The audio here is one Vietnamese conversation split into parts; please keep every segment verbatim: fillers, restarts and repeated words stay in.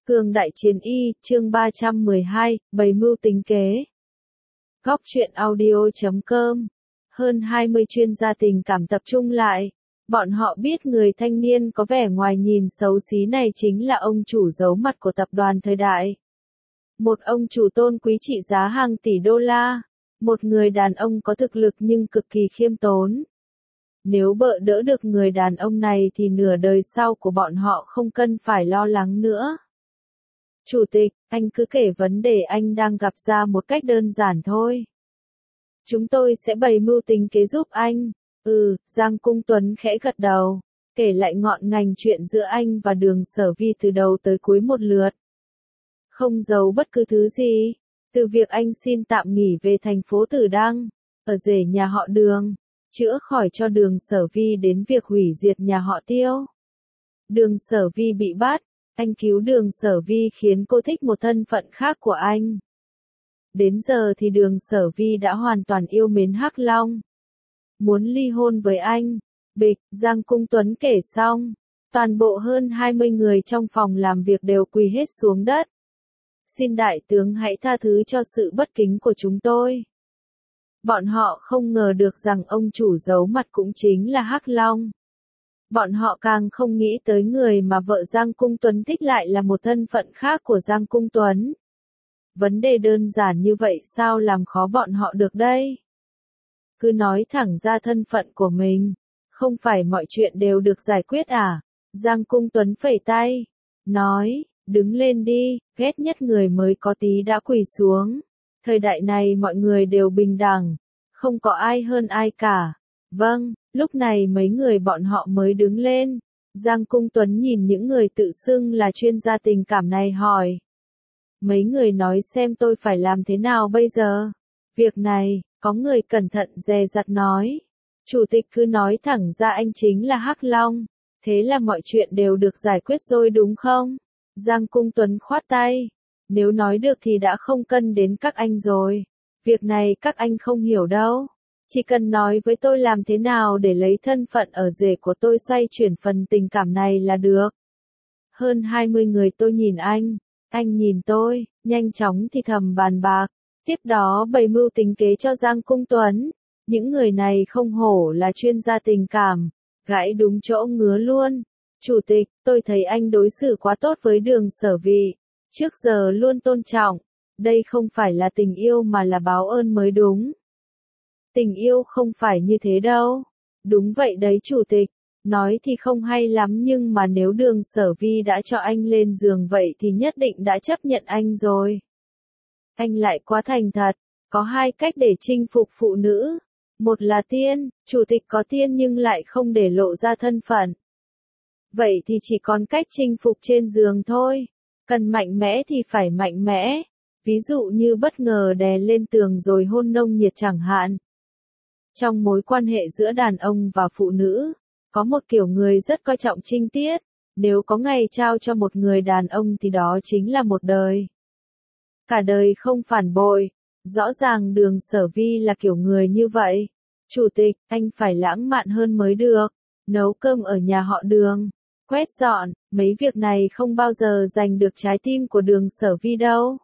Cương Đại Chiến Y, chương ba trăm mười hai, Bày mưu tính kế. Góc truyện audio chấm com. Hơn hai mươi chuyên gia tình cảm tập trung lại. Bọn họ biết người thanh niên có vẻ ngoài nhìn xấu xí này chính là ông chủ giấu mặt của tập đoàn Thời Đại. Một ông chủ tôn quý trị giá hàng tỷ đô la. Một người đàn ông có thực lực nhưng cực kỳ khiêm tốn. Nếu bợ đỡ được người đàn ông này thì nửa đời sau của bọn họ không cần phải lo lắng nữa. Chủ tịch, anh cứ kể vấn đề anh đang gặp ra một cách đơn giản thôi. Chúng tôi sẽ bày mưu tính kế giúp anh. Ừ, Giang Cung Tuấn khẽ gật đầu, kể lại ngọn ngành chuyện giữa anh và Đường Sở Vi từ đầu tới cuối một lượt. Không giấu bất cứ thứ gì, từ việc anh xin tạm nghỉ về thành phố Tử Đăng, ở rể nhà họ Đường, chữa khỏi cho Đường Sở Vi đến việc hủy diệt nhà họ Tiêu. Đường Sở Vi bị bắt. Anh cứu Đường Sở Vi khiến cô thích một thân phận khác của anh. Đến giờ thì Đường Sở Vi đã hoàn toàn yêu mến Hắc Long. Muốn ly hôn với anh. Bịch, Giang Cung Tuấn kể xong. Toàn bộ hơn hai mươi người trong phòng làm việc đều quỳ hết xuống đất. Xin đại tướng hãy tha thứ cho sự bất kính của chúng tôi. Bọn họ không ngờ được rằng ông chủ giấu mặt cũng chính là Hắc Long. Bọn họ càng không nghĩ tới người mà vợ Giang Cung Tuấn thích lại là một thân phận khác của Giang Cung Tuấn. Vấn đề đơn giản như vậy sao làm khó bọn họ được đây? Cứ nói thẳng ra thân phận của mình, không phải mọi chuyện đều được giải quyết à? Giang Cung Tuấn phẩy tay, nói, đứng lên đi, ghét nhất người mới có tí đã quỳ xuống. Thời đại này mọi người đều bình đẳng, không có ai hơn ai cả. Vâng. Lúc này mấy người bọn họ mới đứng lên. Giang Cung Tuấn nhìn những người tự xưng là chuyên gia tình cảm này hỏi. Mấy người nói xem tôi phải làm thế nào bây giờ? Việc này, có người cẩn thận dè dặt nói. Chủ tịch cứ nói thẳng ra anh chính là Hắc Long. Thế là mọi chuyện đều được giải quyết rồi đúng không? Giang Cung Tuấn khoát tay. Nếu nói được thì đã không cần đến các anh rồi. Việc này các anh không hiểu đâu. Chỉ cần nói với tôi làm thế nào để lấy thân phận ở rể của tôi xoay chuyển phần tình cảm này là được. Hơn hai mươi người tôi nhìn anh, anh nhìn tôi, nhanh chóng thì thầm bàn bạc, tiếp đó bày mưu tính kế cho Giang Cung Tuấn. Những người này không hổ là chuyên gia tình cảm, gãi đúng chỗ ngứa luôn. Chủ tịch, tôi thấy anh đối xử quá tốt với Đường Sở Vi, trước giờ luôn tôn trọng, đây không phải là tình yêu mà là báo ơn mới đúng. Tình yêu không phải như thế đâu. Đúng vậy đấy chủ tịch. Nói thì không hay lắm nhưng mà nếu Đường Sở Vi đã cho anh lên giường vậy thì nhất định đã chấp nhận anh rồi. Anh lại quá thành thật. Có hai cách để chinh phục phụ nữ. Một là tiên, chủ tịch có tiên nhưng lại không để lộ ra thân phận. Vậy thì chỉ còn cách chinh phục trên giường thôi. Cần mạnh mẽ thì phải mạnh mẽ. Ví dụ như bất ngờ đè lên tường rồi hôn nồng nhiệt chẳng hạn. Trong mối quan hệ giữa đàn ông và phụ nữ, có một kiểu người rất coi trọng trinh tiết, nếu có ngày trao cho một người đàn ông thì đó chính là một đời. Cả đời không phản bội, rõ ràng Đường Sở Vi là kiểu người như vậy. Chủ tịch, anh phải lãng mạn hơn mới được, nấu cơm ở nhà họ Đường, quét dọn, mấy việc này không bao giờ giành được trái tim của Đường Sở Vi đâu.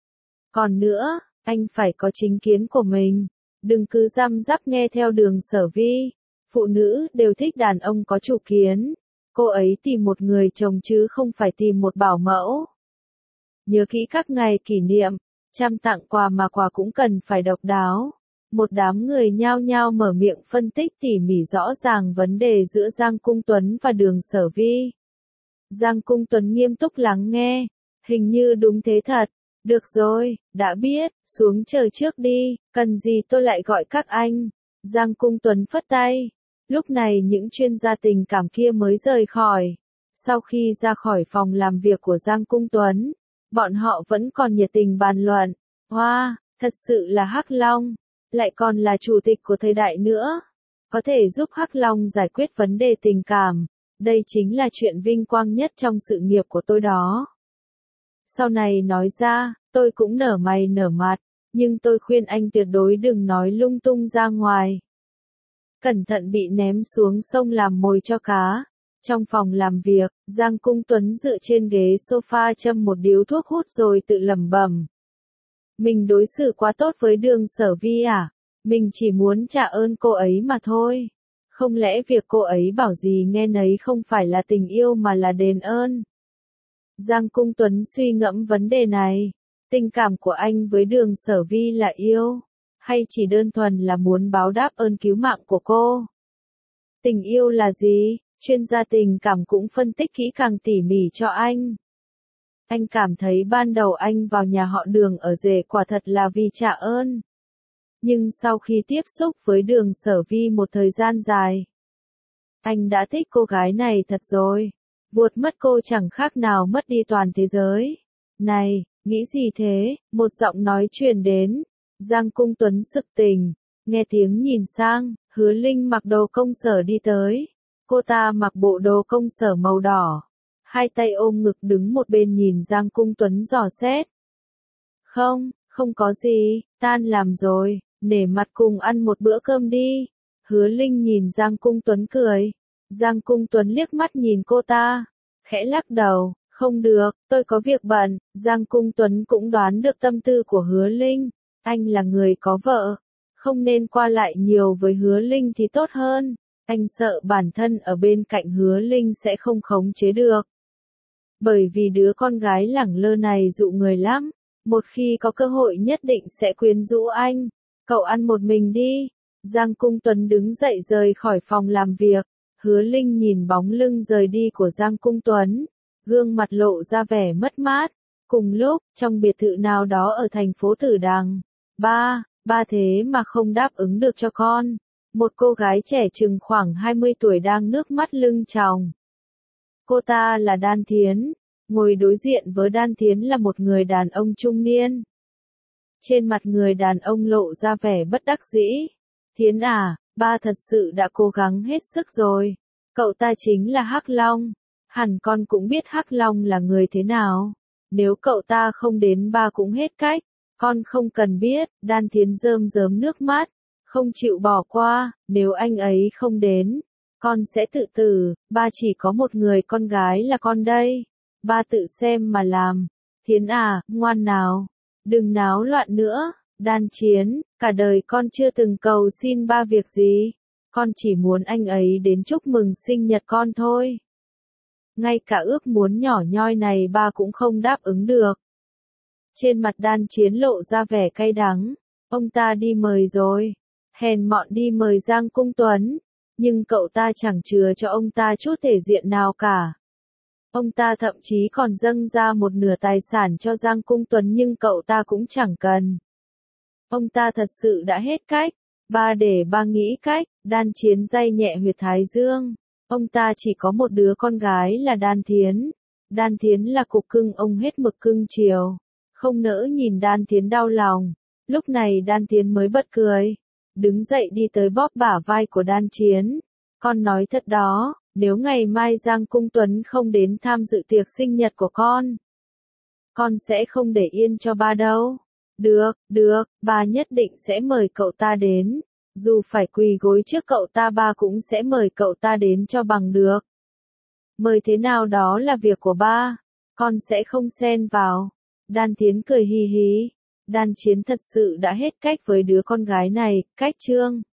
Còn nữa, anh phải có chính kiến của mình. Đừng cứ răm rắp nghe theo Đường Sở Vi. Phụ nữ đều thích đàn ông có chủ kiến. Cô ấy tìm một người chồng chứ không phải tìm một bảo mẫu. Nhớ kỹ các ngày kỷ niệm, chăm tặng quà mà quà cũng cần phải độc đáo. Một đám người nhao nhao mở miệng phân tích tỉ mỉ rõ ràng vấn đề giữa Giang Cung Tuấn và Đường Sở Vi. Giang Cung Tuấn nghiêm túc lắng nghe. Hình như đúng thế thật. Được rồi, đã biết, xuống chờ trước đi, cần gì tôi lại gọi các anh. Giang Cung Tuấn phất tay. Lúc này những chuyên gia tình cảm kia mới rời khỏi. Sau khi ra khỏi phòng làm việc của Giang Cung Tuấn, bọn họ vẫn còn nhiệt tình bàn luận. Hoa, wow, thật sự là Hắc Long, lại còn là chủ tịch của Thời Đại nữa. Có thể giúp Hắc Long giải quyết vấn đề tình cảm. Đây chính là chuyện vinh quang nhất trong sự nghiệp của tôi đó. Sau này nói ra, tôi cũng nở mày nở mặt, nhưng tôi khuyên anh tuyệt đối đừng nói lung tung ra ngoài. Cẩn thận bị ném xuống sông làm mồi cho cá. Trong phòng làm việc, Giang Cung Tuấn dựa trên ghế sofa châm một điếu thuốc hút rồi tự lẩm bẩm. Mình đối xử quá tốt với Đường Sở Vi à? Mình chỉ muốn trả ơn cô ấy mà thôi. Không lẽ việc cô ấy bảo gì nghe nấy không phải là tình yêu mà là đền ơn? Giang Cung Tuấn suy ngẫm vấn đề này. Tình cảm của anh với Đường Sở Vi là yêu, hay chỉ đơn thuần là muốn báo đáp ơn cứu mạng của cô? Tình yêu là gì? Chuyên gia tình cảm cũng phân tích kỹ càng tỉ mỉ cho anh. Anh cảm thấy ban đầu anh vào nhà họ Đường ở rể quả thật là vì trả ơn. Nhưng sau khi tiếp xúc với Đường Sở Vi một thời gian dài, anh đã thích cô gái này thật rồi. Vuột mất cô chẳng khác nào mất đi toàn thế giới. Này, nghĩ gì thế? Một giọng nói truyền đến. Giang Cung Tuấn sực tỉnh, nghe tiếng nhìn sang, Hứa Linh mặc đồ công sở đi tới. Cô ta mặc bộ đồ công sở màu đỏ, hai tay ôm ngực đứng một bên nhìn Giang Cung Tuấn dò xét. Không, không có gì, tan làm rồi, nể mặt cùng ăn một bữa cơm đi. Hứa Linh nhìn Giang Cung Tuấn cười. Giang Cung Tuấn liếc mắt nhìn cô ta, khẽ lắc đầu, không được, tôi có việc bận. Giang Cung Tuấn cũng đoán được tâm tư của Hứa Linh, anh là người có vợ, không nên qua lại nhiều với Hứa Linh thì tốt hơn. Anh sợ bản thân ở bên cạnh Hứa Linh sẽ không khống chế được. Bởi vì đứa con gái lẳng lơ này dụ người lắm, một khi có cơ hội nhất định sẽ quyến rũ anh. Cậu ăn một mình đi. Giang Cung Tuấn đứng dậy rời khỏi phòng làm việc. Hứa Linh nhìn bóng lưng rời đi của Giang Cung Tuấn, gương mặt lộ ra vẻ mất mát. Cùng lúc, trong biệt thự nào đó ở thành phố Tử Đằng, ba, ba thế mà không đáp ứng được cho con. Một cô gái trẻ chừng khoảng hai mươi tuổi đang nước mắt lưng tròng. Cô ta là Đan Thiến, ngồi đối diện với Đan Thiến là một người đàn ông trung niên. Trên mặt người đàn ông lộ ra vẻ bất đắc dĩ. Thiến à, ba thật sự đã cố gắng hết sức rồi. Cậu ta chính là Hắc Long. Hẳn con cũng biết Hắc Long là người thế nào. Nếu cậu ta không đến ba cũng hết cách. Con không cần biết. Đan Thiến rơm rớm nước mắt, không chịu bỏ qua. Nếu anh ấy không đến, con sẽ tự tử. Ba chỉ có một người con gái là con đây. Ba tự xem mà làm. Thiến à, ngoan nào, đừng náo loạn nữa. Đan Chiến, cả đời con chưa từng cầu xin ba việc gì. Con chỉ muốn anh ấy đến chúc mừng sinh nhật con thôi. Ngay cả ước muốn nhỏ nhoi này ba cũng không đáp ứng được. Trên mặt Đan Chiến lộ ra vẻ cay đắng. Ông ta đi mời rồi. Hèn mọn đi mời Giang Cung Tuấn. Nhưng cậu ta chẳng chừa cho ông ta chút thể diện nào cả. Ông ta thậm chí còn dâng ra một nửa tài sản cho Giang Cung Tuấn nhưng cậu ta cũng chẳng cần. Ông ta thật sự đã hết cách. Ba để ba nghĩ cách. Đan Chiến day nhẹ huyệt thái dương. Ông ta chỉ có một đứa con gái là Đan Thiến. Đan Thiến là cục cưng ông hết mực cưng chiều. Không nỡ nhìn Đan Thiến đau lòng. Lúc này Đan Thiến mới bật cười. Đứng dậy đi tới bóp bả vai của Đan Chiến. Con nói thật đó, nếu ngày mai Giang Cung Tuấn không đến tham dự tiệc sinh nhật của con, con sẽ không để yên cho ba đâu. Được, được, ba nhất định sẽ mời cậu ta đến. Dù phải quỳ gối trước cậu ta ba cũng sẽ mời cậu ta đến cho bằng được. Mời thế nào đó là việc của ba, con sẽ không xen vào. Đan Thiến cười hì hì. Đan Chiến thật sự đã hết cách với đứa con gái này, cách trương.